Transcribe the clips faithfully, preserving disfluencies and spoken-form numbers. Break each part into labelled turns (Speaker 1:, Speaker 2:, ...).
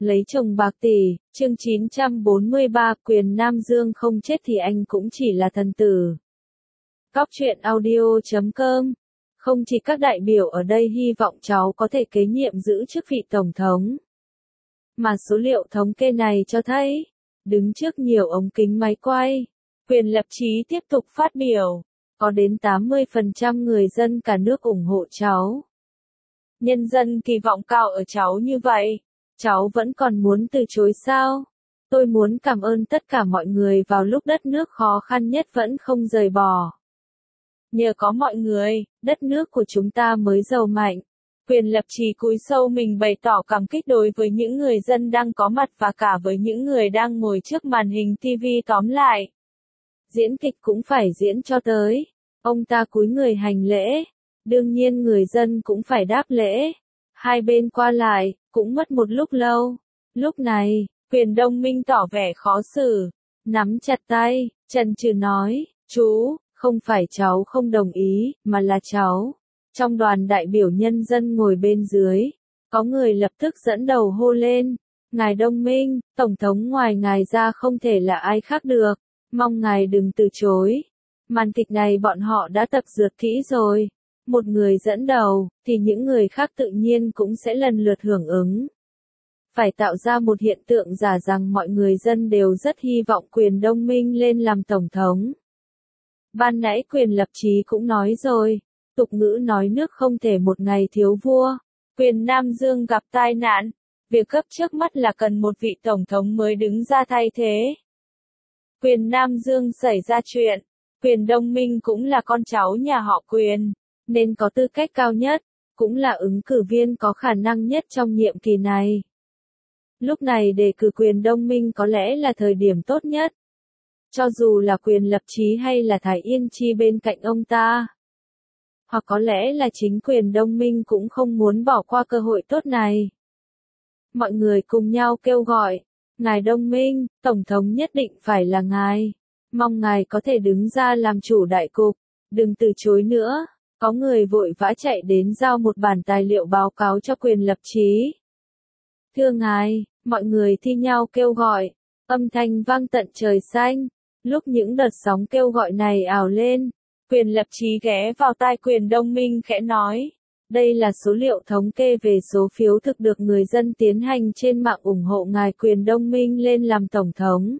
Speaker 1: Lấy chồng bạc tỷ, chương chín trăm bốn mươi ba, quyền Nam Dương không chết thì anh cũng chỉ là thần tử. Cóc truyện audio chấm com. Không chỉ các đại biểu ở đây hy vọng cháu có thể kế nhiệm giữ chức vị tổng thống, mà số liệu thống kê này cho thấy, đứng trước nhiều ống kính máy quay, Quyền Lập Chí tiếp tục phát biểu, có đến tám mươi phần trăm người dân cả nước ủng hộ cháu. Nhân dân kỳ vọng cao ở cháu như vậy. Cháu vẫn còn muốn từ chối sao? Tôi muốn cảm ơn tất cả mọi người vào lúc đất nước khó khăn nhất vẫn không rời bỏ. Nhờ có mọi người, đất nước của chúng ta mới giàu mạnh. Quyền Lập Chí cúi sâu mình bày tỏ cảm kích đối với những người dân đang có mặt và cả với những người đang ngồi trước màn hình ti vi. Tóm lại, diễn kịch cũng phải diễn cho tới. Ông ta cúi người hành lễ. Đương nhiên người dân cũng phải đáp lễ. Hai bên qua lại, cũng mất một lúc lâu. Lúc này, Quyền Đông Minh tỏ vẻ khó xử. Nắm chặt tay, chần chừ nói, chú, không phải cháu không đồng ý, mà là cháu. Trong đoàn đại biểu nhân dân ngồi bên dưới, có người lập tức dẫn đầu hô lên. Ngài Đông Minh, Tổng thống ngoài ngài ra không thể là ai khác được. Mong ngài đừng từ chối. Màn kịch này bọn họ đã tập dượt kỹ rồi. Một người dẫn đầu, thì những người khác tự nhiên cũng sẽ lần lượt hưởng ứng. Phải tạo ra một hiện tượng giả rằng mọi người dân đều rất hy vọng Quyền Đông Minh lên làm tổng thống. Ban nãy Quyền Lập Chí cũng nói rồi, tục ngữ nói nước không thể một ngày thiếu vua. Quyền Nam Dương gặp tai nạn, việc cấp trước mắt là cần một vị tổng thống mới đứng ra thay thế. Quyền Nam Dương xảy ra chuyện, Quyền Đông Minh cũng là con cháu nhà họ Quyền, nên có tư cách cao nhất, cũng là ứng cử viên có khả năng nhất trong nhiệm kỳ này. Lúc này đề cử Quyền Đông Minh có lẽ là thời điểm tốt nhất. Cho dù là Quyền Lập Chí hay là Thái Yên Chi bên cạnh ông ta. Hoặc có lẽ là chính Quyền Đông Minh cũng không muốn bỏ qua cơ hội tốt này. Mọi người cùng nhau kêu gọi, ngài Đông Minh, Tổng thống nhất định phải là ngài. Mong ngài có thể đứng ra làm chủ đại cục, đừng từ chối nữa. Có người vội vã chạy đến giao một bản tài liệu báo cáo cho Quyền Lập Chí. Thưa ngài, mọi người thi nhau kêu gọi, âm thanh vang tận trời xanh. Lúc những đợt sóng kêu gọi này ào lên, Quyền Lập Chí ghé vào tai Quyền Đông Minh khẽ nói, đây là số liệu thống kê về số phiếu thực được người dân tiến hành trên mạng ủng hộ ngài Quyền Đông Minh lên làm tổng thống.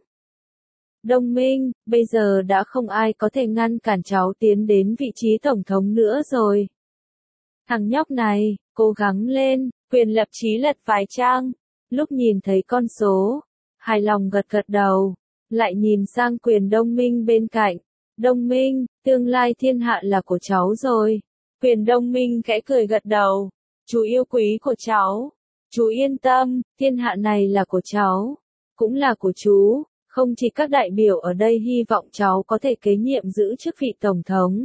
Speaker 1: Đông Minh, bây giờ đã không ai có thể ngăn cản cháu tiến đến vị trí tổng thống nữa rồi. Thằng nhóc này, cố gắng lên. Quyền Lập Chí lật vài trang, lúc nhìn thấy con số, hài lòng gật gật đầu, lại nhìn sang Quyền Đông Minh bên cạnh. Đông Minh, tương lai thiên hạ là của cháu rồi. Quyền Đông Minh khẽ cười gật đầu, chú yêu quý của cháu, chú yên tâm, thiên hạ này là của cháu, cũng là của chú. Không chỉ các đại biểu ở đây hy vọng cháu có thể kế nhiệm giữ chức vị tổng thống,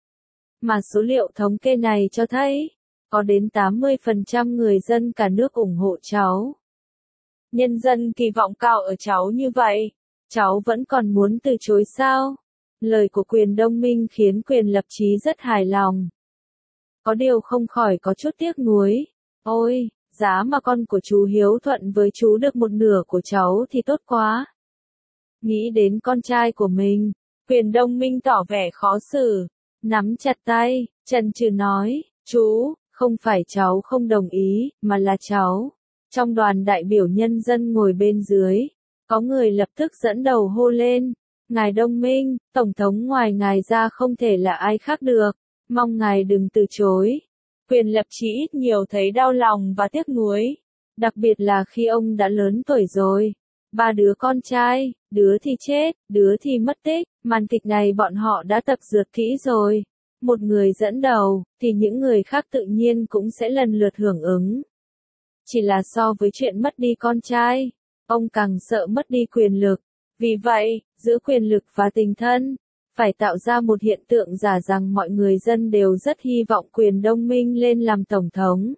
Speaker 1: mà số liệu thống kê này cho thấy, có đến tám mươi phần trăm người dân cả nước ủng hộ cháu. Nhân dân kỳ vọng cao ở cháu như vậy. Cháu vẫn còn muốn từ chối sao? Lời của Quyền Đông Minh khiến Quyền Lập Chí rất hài lòng. Có điều không khỏi có chút tiếc nuối. Ôi, giá mà con của chú hiếu thuận với chú được một nửa của cháu thì tốt quá. Nghĩ đến con trai của mình, Quyền Đông Minh tỏ vẻ khó xử, nắm chặt tay, chần chừ nói, chú, không phải cháu không đồng ý, mà là cháu. Trong đoàn đại biểu nhân dân ngồi bên dưới, có người lập tức dẫn đầu hô lên, ngài Đông Minh, Tổng thống ngoài ngài ra không thể là ai khác được, mong ngài đừng từ chối. Quyền Lập Chí ít nhiều thấy đau lòng và tiếc nuối, đặc biệt là khi ông đã lớn tuổi rồi. Ba đứa con trai, đứa thì chết, đứa thì mất tích, màn kịch này bọn họ đã tập dượt kỹ rồi. Một người dẫn đầu, thì những người khác tự nhiên cũng sẽ lần lượt hưởng ứng. Chỉ là so với chuyện mất đi con trai, ông càng sợ mất đi quyền lực. Vì vậy, giữa quyền lực và tình thân, phải tạo ra một hiện tượng giả rằng mọi người dân đều rất hy vọng Quyền Đông Minh lên làm tổng thống.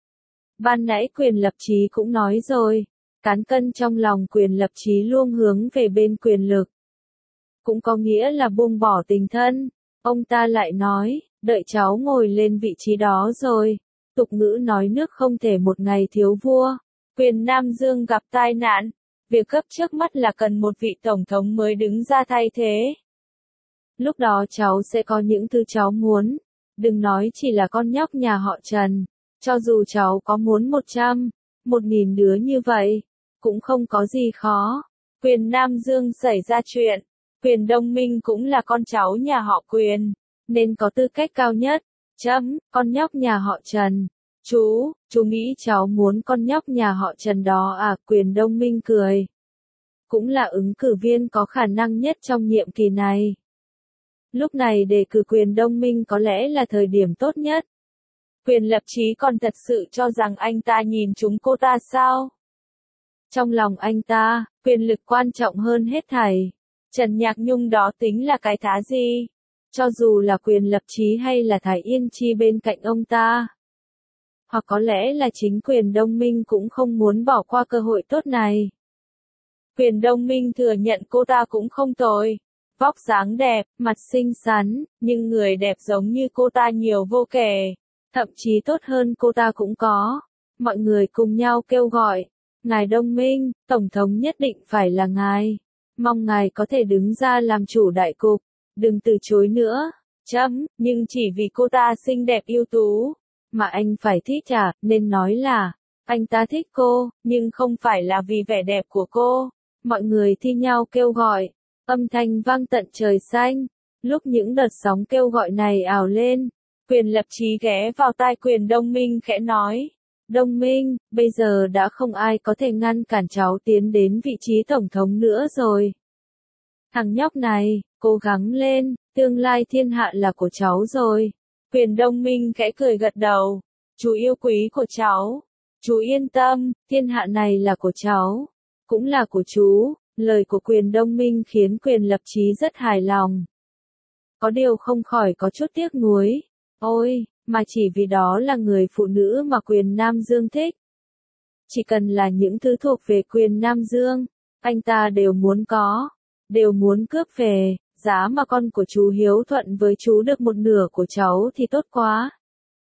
Speaker 1: Ban nãy Quyền Lập Chí cũng nói rồi. Cán cân trong lòng Quyền Lập Chí luôn hướng về bên quyền lực. Cũng có nghĩa là buông bỏ tình thân. Ông ta lại nói, đợi cháu ngồi lên vị trí đó rồi. Tục ngữ nói nước không thể một ngày thiếu vua. Quyền Nam Dương gặp tai nạn. Việc gấp trước mắt là cần một vị tổng thống mới đứng ra thay thế. Lúc đó cháu sẽ có những thứ cháu muốn. Đừng nói chỉ là con nhóc nhà họ Trần. Cho dù cháu có muốn một trăm, một nghìn đứa như vậy, cũng không có gì khó. Quyền Nam Dương xảy ra chuyện. Quyền Đông Minh cũng là con cháu nhà họ Quyền, nên có tư cách cao nhất. Chấm, con nhóc nhà họ Trần. Chú, chú nghĩ cháu muốn con nhóc nhà họ Trần đó à? Quyền Đông Minh cười. Cũng là ứng cử viên có khả năng nhất trong nhiệm kỳ này. Lúc này đề cử Quyền Đông Minh có lẽ là thời điểm tốt nhất. Quyền Lập Chí còn thật sự cho rằng anh ta nhìn trúng cô ta sao? Trong lòng anh ta, quyền lực quan trọng hơn hết thảy. Trần Nhạc Nhung đó tính là cái thá gì? Cho dù là Quyền Lập Chí hay là Thái Yên Chi bên cạnh ông ta. Hoặc có lẽ là chính Quyền Đông Minh cũng không muốn bỏ qua cơ hội tốt này. Quyền Đông Minh thừa nhận cô ta cũng không tồi. Vóc dáng đẹp, mặt xinh xắn, nhưng người đẹp giống như cô ta nhiều vô kể. Thậm chí tốt hơn cô ta cũng có. Mọi người cùng nhau kêu gọi. Ngài Đông Minh, Tổng thống nhất định phải là ngài. Mong ngài có thể đứng ra làm chủ đại cục. Đừng từ chối nữa. Chấm, nhưng chỉ vì cô ta xinh đẹp ưu tú. Mà anh phải thích à, nên nói là. Anh ta thích cô, nhưng không phải là vì vẻ đẹp của cô. Mọi người thi nhau kêu gọi. Âm thanh vang tận trời xanh. Lúc những đợt sóng kêu gọi này ào lên. Quyền Lập Chí ghé vào tai Quyền Đông Minh khẽ nói. Đông Minh, bây giờ đã không ai có thể ngăn cản cháu tiến đến vị trí tổng thống nữa rồi. Thằng nhóc này, cố gắng lên, tương lai thiên hạ là của cháu rồi. Quyền Đông Minh khẽ cười gật đầu. Chú yêu quý của cháu. Chú yên tâm, thiên hạ này là của cháu. Cũng là của chú. Lời của Quyền Đông Minh khiến Quyền Lập Chí rất hài lòng. Có điều không khỏi có chút tiếc nuối. Ôi, mà chỉ vì đó là người phụ nữ mà Quyền Nam Dương thích. Chỉ cần là những thứ thuộc về Quyền Nam Dương, anh ta đều muốn có, đều muốn cướp về. Giá mà con của chú hiếu thuận với chú được một nửa của cháu thì tốt quá.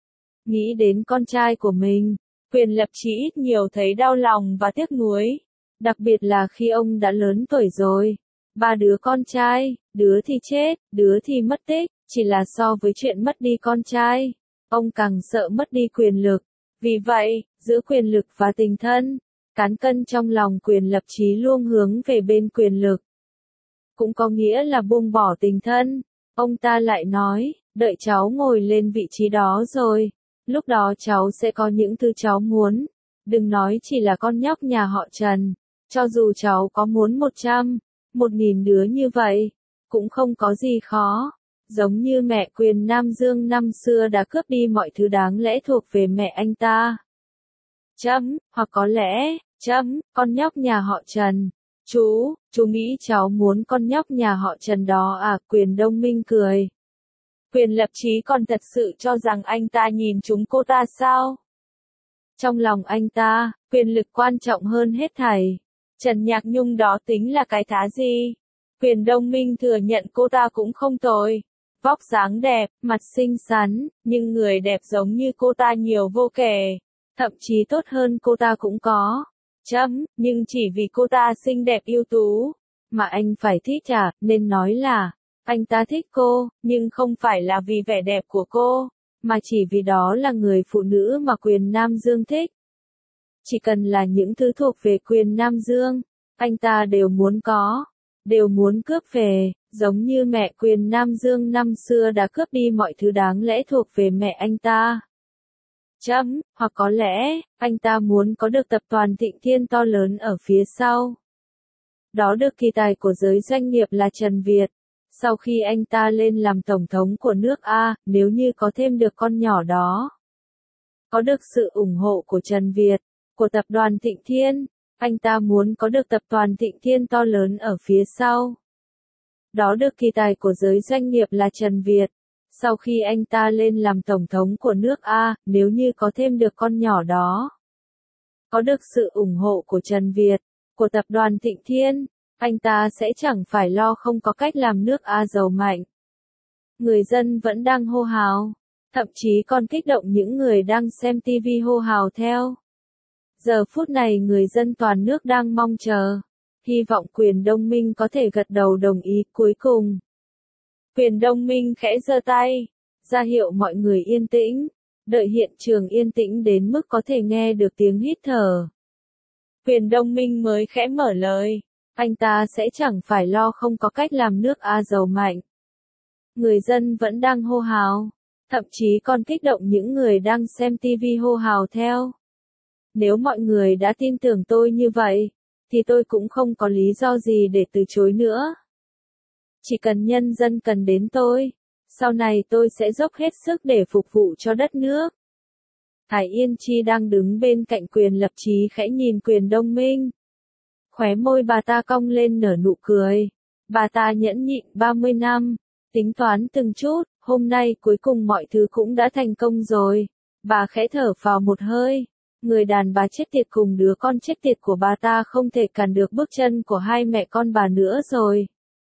Speaker 1: Nghĩ đến con trai của mình, Quyền Lập Chí ít nhiều thấy đau lòng và tiếc nuối. Đặc biệt là khi ông đã lớn tuổi rồi. Ba đứa con trai, đứa thì chết, đứa thì mất tích. Chỉ là so với chuyện mất đi con trai, ông càng sợ mất đi quyền lực. Vì vậy, giữa quyền lực và tình thân, cán cân trong lòng Quyền Lập Chí luôn hướng về bên quyền lực. Cũng có nghĩa là buông bỏ tình thân. Ông ta lại nói, đợi cháu ngồi lên vị trí đó rồi, lúc đó cháu sẽ có những thứ cháu muốn. Đừng nói chỉ là con nhóc nhà họ Trần. Cho dù cháu có muốn một trăm, một nghìn đứa như vậy, cũng không có gì khó. Giống như mẹ Quyền Nam Dương năm xưa đã cướp đi mọi thứ đáng lẽ thuộc về mẹ anh ta. Chấm, hoặc có lẽ, chấm, con nhóc nhà họ Trần. Chú, chú nghĩ cháu muốn con nhóc nhà họ Trần đó à? Quyền Đông Minh cười. Quyền Lập Chí còn thật sự cho rằng anh ta nhìn trúng cô ta sao? Trong lòng anh ta, quyền lực quan trọng hơn hết thảy. Trần Nhạc Nhung đó tính là cái thá gì? Quyền Đông Minh thừa nhận cô ta cũng không tồi. Vóc dáng đẹp, mặt xinh xắn, nhưng người đẹp giống như cô ta nhiều vô kể. Thậm chí tốt hơn cô ta cũng có. Chấm, nhưng chỉ vì cô ta xinh đẹp ưu tú. Mà anh phải thích à, nên nói là. Anh ta thích cô, nhưng không phải là vì vẻ đẹp của cô. Mà chỉ vì đó là người phụ nữ mà Quyền Nam Dương thích. Chỉ cần là những thứ thuộc về Quyền Nam Dương, anh ta đều muốn có, đều muốn cướp về. Giống như mẹ Quyền Nam Dương năm xưa đã cướp đi mọi thứ đáng lẽ thuộc về mẹ anh ta. Chấm, hoặc có lẽ, anh ta muốn có được tập đoàn Thịnh Thiên to lớn ở phía sau. Đó được kỳ tài của giới doanh nghiệp là Trần Việt. Sau khi anh ta lên làm tổng thống của nước A, nếu như có thêm được con nhỏ đó. Có được sự ủng hộ của Trần Việt, của tập đoàn Thịnh Thiên, anh ta muốn có được tập đoàn Thịnh Thiên to lớn ở phía sau. Đó được kỳ tài của giới doanh nghiệp là Trần Việt. Sau khi anh ta lên làm tổng thống của nước A, nếu như có thêm được con nhỏ đó. Có được sự ủng hộ của Trần Việt, của tập đoàn Thịnh Thiên, anh ta sẽ chẳng phải lo không có cách làm nước A giàu mạnh. Người dân vẫn đang hô hào, thậm chí còn kích động những người đang xem ti vi hô hào theo. Giờ phút này người dân toàn nước đang mong chờ. Hy vọng quyền Đông Minh có thể gật đầu đồng ý cuối cùng. Quyền Đông Minh khẽ giơ tay, ra hiệu mọi người yên tĩnh, đợi hiện trường yên tĩnh đến mức có thể nghe được tiếng hít thở. Quyền Đông Minh mới khẽ mở lời, anh ta sẽ chẳng phải lo không có cách làm nước A giàu mạnh. Người dân vẫn đang hô hào, thậm chí còn kích động những người đang xem ti vi hô hào theo. Nếu mọi người đã tin tưởng tôi như vậy, thì tôi cũng không có lý do gì để từ chối nữa. Chỉ cần nhân dân cần đến tôi, sau này tôi sẽ dốc hết sức để phục vụ cho đất nước. Thái Yên Chi đang đứng bên cạnh Quyền Lập Chí khẽ nhìn Quyền Đông Minh. Khóe môi bà ta cong lên nở nụ cười. Bà ta nhẫn nhịn ba mươi năm, tính toán từng chút, hôm nay cuối cùng mọi thứ cũng đã thành công rồi. Bà khẽ thở phào một hơi. Người đàn bà chết tiệt cùng đứa con chết tiệt của bà ta không thể cản được bước chân của hai mẹ con bà nữa rồi.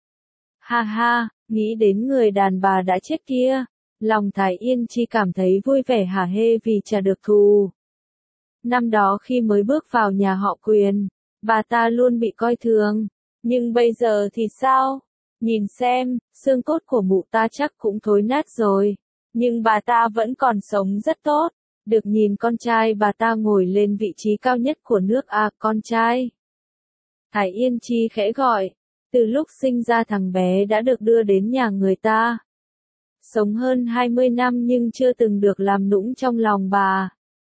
Speaker 1: Ha ha, nghĩ đến người đàn bà đã chết kia, lòng Thái Yên Chi cảm thấy vui vẻ hả hê vì trả được thù. Năm đó khi mới bước vào nhà họ Quyền, bà ta luôn bị coi thường, nhưng bây giờ thì sao? Nhìn xem, xương cốt của mụ ta chắc cũng thối nát rồi, nhưng bà ta vẫn còn sống rất tốt. Được nhìn con trai bà ta ngồi lên vị trí cao nhất của nước A, con trai. Thái Yên Chi khẽ gọi, từ lúc sinh ra thằng bé đã được đưa đến nhà người ta. Sống hơn hai mươi năm nhưng chưa từng được làm nũng trong lòng bà.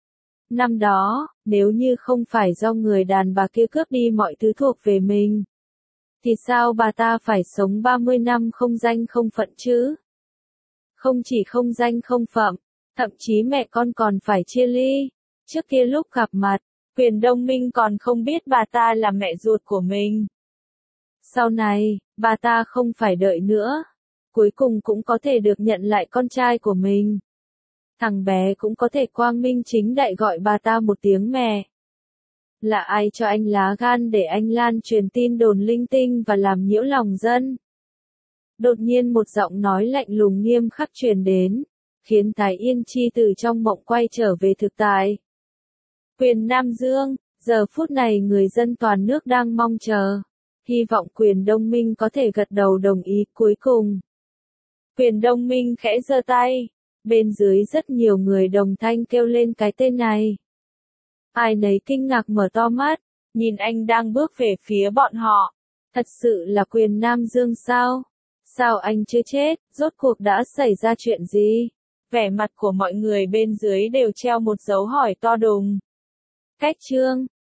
Speaker 1: Năm đó, nếu như không phải do người đàn bà kia cướp đi mọi thứ thuộc về mình, thì sao bà ta phải sống ba mươi năm không danh không phận chứ? Không chỉ không danh không phận, thậm chí mẹ con còn phải chia ly. Trước kia lúc gặp mặt, Quyền Đông Minh còn không biết bà ta là mẹ ruột của mình. Sau này, bà ta không phải đợi nữa. Cuối cùng cũng có thể được nhận lại con trai của mình. Thằng bé cũng có thể quang minh chính đại gọi bà ta một tiếng mẹ. Là ai cho anh lá gan để anh lan truyền tin đồn linh tinh và làm nhiễu lòng dân? Đột nhiên một giọng nói lạnh lùng nghiêm khắc truyền đến, khiến Thái Yên Chi từ trong mộng quay trở về thực tại. Quyền Nam Dương, giờ phút này người dân toàn nước đang mong chờ. Hy vọng Quyền Đông Minh có thể gật đầu đồng ý cuối cùng. Quyền Đông Minh khẽ giơ tay. Bên dưới rất nhiều người đồng thanh kêu lên cái tên này. Ai nấy kinh ngạc mở to mắt, nhìn anh đang bước về phía bọn họ. Thật sự là Quyền Nam Dương sao? Sao anh chưa chết? Rốt cuộc đã xảy ra chuyện gì? Vẻ mặt của mọi người bên dưới đều treo một dấu hỏi to đùng. Cách chương